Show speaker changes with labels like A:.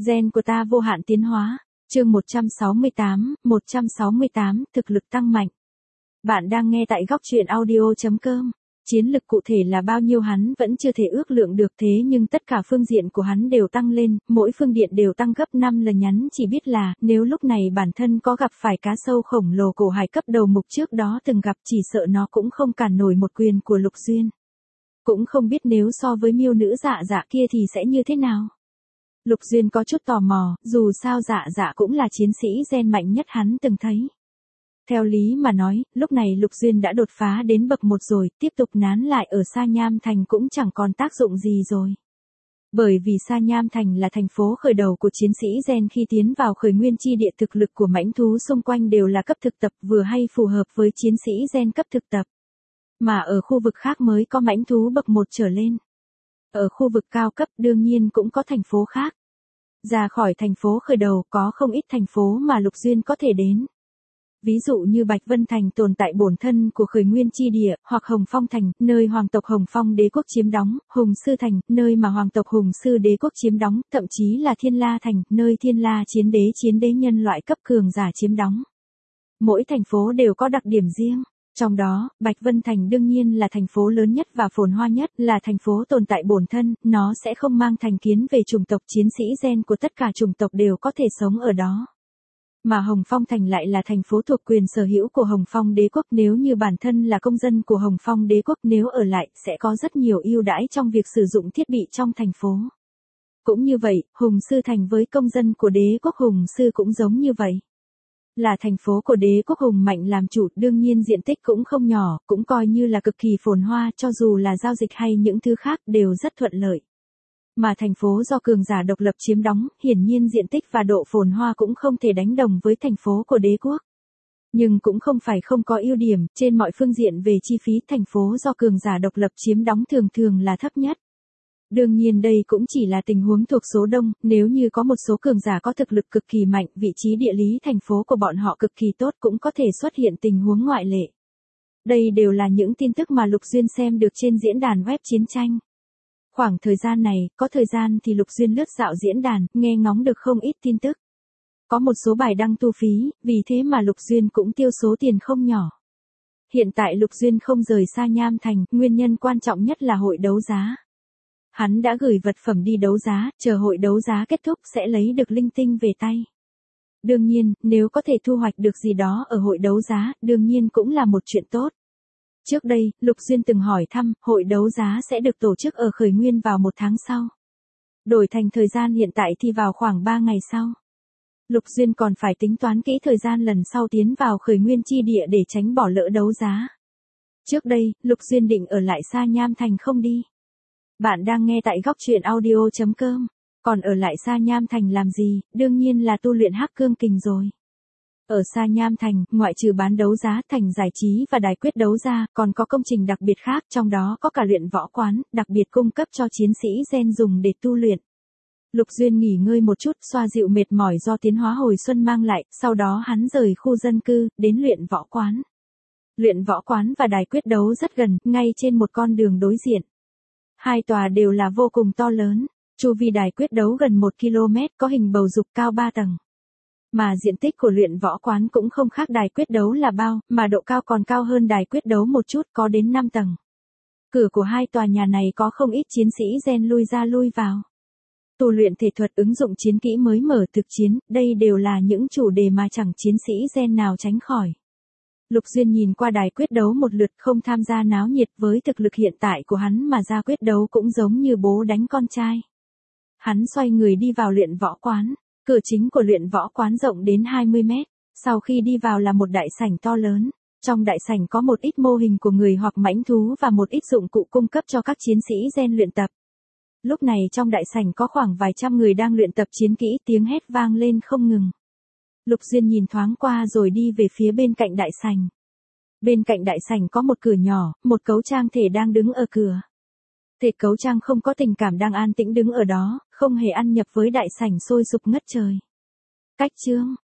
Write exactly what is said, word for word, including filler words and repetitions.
A: Gen của ta vô hạn tiến hóa. Chương một trăm sáu mươi tám, một trăm sáu mươi tám, thực lực tăng mạnh. Bạn đang nghe tại góc truyện audio chấm com. Chiến lực cụ thể là bao nhiêu hắn vẫn chưa thể ước lượng được, thế nhưng tất cả phương diện của hắn đều tăng lên, mỗi phương diện đều tăng gấp năm lần. Nhắn chỉ biết là, nếu lúc này bản thân có gặp phải cá sâu khổng lồ cổ hải cấp đầu mục trước đó từng gặp, chỉ sợ nó cũng không cản nổi một quyền của Lục Duyên. Cũng không biết nếu so với miêu nữ dạ dạ kia thì sẽ như thế nào. Lục Duyên có chút tò mò, dù sao dạ dạ cũng là chiến sĩ gen mạnh nhất hắn từng thấy. Theo lý mà nói, lúc này Lục Duyên đã đột phá đến bậc một rồi, tiếp tục nán lại ở Sa Nham Thành cũng chẳng còn tác dụng gì rồi. Bởi vì Sa Nham Thành là thành phố khởi đầu của chiến sĩ gen khi tiến vào khởi nguyên chi địa, thực lực của mãnh thú xung quanh đều là cấp thực tập, vừa hay phù hợp với chiến sĩ gen cấp thực tập. Mà ở khu vực khác mới có mãnh thú bậc một trở lên. Ở khu vực cao cấp đương nhiên cũng có thành phố khác. Ra khỏi thành phố khởi đầu có không ít thành phố mà Lục Duyên có thể đến. Ví dụ như Bạch Vân Thành tồn tại bổn thân của khởi nguyên chi địa, hoặc Hồng Phong Thành, nơi hoàng tộc Hồng Phong đế quốc chiếm đóng, Hùng Sư Thành, nơi mà hoàng tộc Hùng Sư đế quốc chiếm đóng, thậm chí là Thiên La Thành, nơi Thiên La chiến đế chiến đế nhân loại cấp cường giả chiếm đóng. Mỗi thành phố đều có đặc điểm riêng. Trong đó, Bạch Vân Thành đương nhiên là thành phố lớn nhất và phồn hoa nhất, là thành phố tồn tại bổn thân, nó sẽ không mang thành kiến về chủng tộc, chiến sĩ gen của tất cả chủng tộc đều có thể sống ở đó. Mà Hồng Phong Thành lại là thành phố thuộc quyền sở hữu của Hồng Phong đế quốc, nếu như bản thân là công dân của Hồng Phong đế quốc, nếu ở lại, sẽ có rất nhiều ưu đãi trong việc sử dụng thiết bị trong thành phố. Cũng như vậy, Hùng Sư Thành với công dân của đế quốc Hùng Sư cũng giống như vậy. Là thành phố của đế quốc Hùng Mạnh làm chủ, đương nhiên diện tích cũng không nhỏ, cũng coi như là cực kỳ phồn hoa, cho dù là giao dịch hay những thứ khác đều rất thuận lợi. Mà thành phố do cường giả độc lập chiếm đóng, hiển nhiên diện tích và độ phồn hoa cũng không thể đánh đồng với thành phố của đế quốc. Nhưng cũng không phải không có ưu điểm, trên mọi phương diện về chi phí, thành phố do cường giả độc lập chiếm đóng thường thường là thấp nhất. Đương nhiên đây cũng chỉ là tình huống thuộc số đông, nếu như có một số cường giả có thực lực cực kỳ mạnh, vị trí địa lý thành phố của bọn họ cực kỳ tốt, cũng có thể xuất hiện tình huống ngoại lệ. Đây đều là những tin tức mà Lục Duyên xem được trên diễn đàn web chiến tranh. Khoảng thời gian này, có thời gian thì Lục Duyên lướt dạo diễn đàn, nghe ngóng được không ít tin tức. Có một số bài đăng thu phí, vì thế mà Lục Duyên cũng tiêu số tiền không nhỏ. Hiện tại Lục Duyên không rời Sa Nham Thành, nguyên nhân quan trọng nhất là hội đấu giá. Hắn đã gửi vật phẩm đi đấu giá, chờ hội đấu giá kết thúc sẽ lấy được linh tinh về tay. Đương nhiên, nếu có thể thu hoạch được gì đó ở hội đấu giá, đương nhiên cũng là một chuyện tốt. Trước đây, Lục Duyên từng hỏi thăm, hội đấu giá sẽ được tổ chức ở khởi nguyên vào một tháng sau. Đổi thành thời gian hiện tại thì vào khoảng ba ngày sau. Lục Duyên còn phải tính toán kỹ thời gian lần sau tiến vào khởi nguyên chi địa để tránh bỏ lỡ đấu giá. Trước đây, Lục Duyên định ở lại Sa Nham Thành không đi. Bạn đang nghe tại góc truyện audio chấm com. Còn ở lại Sa Nham Thành làm gì, đương nhiên là tu luyện Hắc Cương Kình rồi. Ở Sa Nham Thành, ngoại trừ bán đấu giá, thành giải trí và đài quyết đấu ra, còn có công trình đặc biệt khác, trong đó có cả luyện võ quán, đặc biệt cung cấp cho chiến sĩ gen dùng để tu luyện. Lục Duyên nghỉ ngơi một chút, xoa dịu mệt mỏi do tiến hóa hồi xuân mang lại, sau đó hắn rời khu dân cư, đến luyện võ quán. Luyện võ quán và đài quyết đấu rất gần, ngay trên một con đường đối diện. Hai tòa đều là vô cùng to lớn, chu vi đài quyết đấu gần một ki lô mét, có hình bầu dục cao ba tầng. Mà diện tích của luyện võ quán cũng không khác đài quyết đấu là bao, mà độ cao còn cao hơn đài quyết đấu một chút, có đến năm tầng. Cửa của hai tòa nhà này có không ít chiến sĩ gen lui ra lui vào. Tu luyện thể thuật, ứng dụng chiến kỹ mới mở, thực chiến, đây đều là những chủ đề mà chẳng chiến sĩ gen nào tránh khỏi. Lục Duyên nhìn qua đài quyết đấu một lượt, không tham gia náo nhiệt, với thực lực hiện tại của hắn mà ra quyết đấu cũng giống như bố đánh con trai. Hắn xoay người đi vào luyện võ quán. Cửa chính của luyện võ quán rộng đến hai mươi mét, sau khi đi vào là một đại sảnh to lớn. Trong đại sảnh có một ít mô hình của người hoặc mãnh thú và một ít dụng cụ cung cấp cho các chiến sĩ gen luyện tập. Lúc này trong đại sảnh có khoảng vài trăm người đang luyện tập chiến kỹ, tiếng hét vang lên không ngừng. Lục Duyên nhìn thoáng qua rồi đi về phía bên cạnh đại sảnh. Bên cạnh đại sảnh có một cửa nhỏ, một cấu trang thể đang đứng ở cửa. Thể cấu trang không có tình cảm đang an tĩnh đứng ở đó, không hề ăn nhập với đại sảnh sôi sục ngất trời. Cách chương,